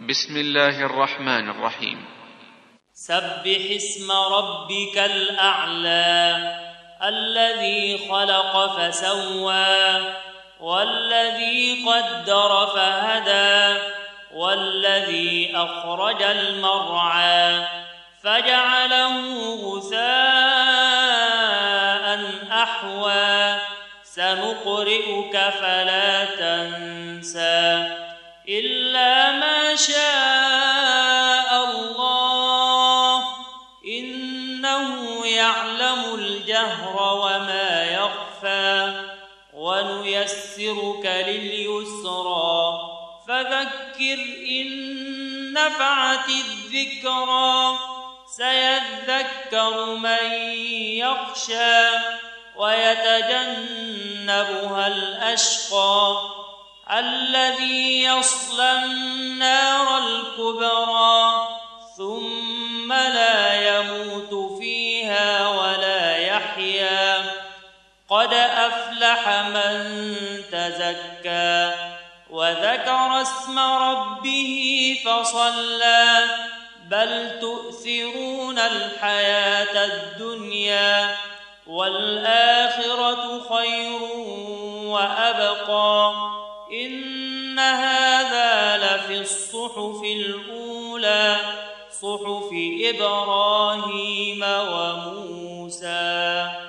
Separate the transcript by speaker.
Speaker 1: بسم الله الرحمن الرحيم.
Speaker 2: سبح اسم ربك الأعلى الذي خلق فسوى والذي قدر فهدى والذي أخرج المرعى فجعله غثاء أحوى سنقرئك فلا تنسى إلا ما شاء الله إنه يعلم الجهر وما يخفى ونيسرك لليسرى فذكر إن نفعت الذكرى سيذكر من يخشى ويتجنبها الأشقى الذي يصلى النار الكبرى ثم لا يموت فيها ولا يحيا قد أفلح من تزكى وذكر اسم ربه فصلى بل تؤثرون الحياة الدنيا والآخرة خير وأبقى إن هذا لفي الصحف الأولى صحف إبراهيم وموسى.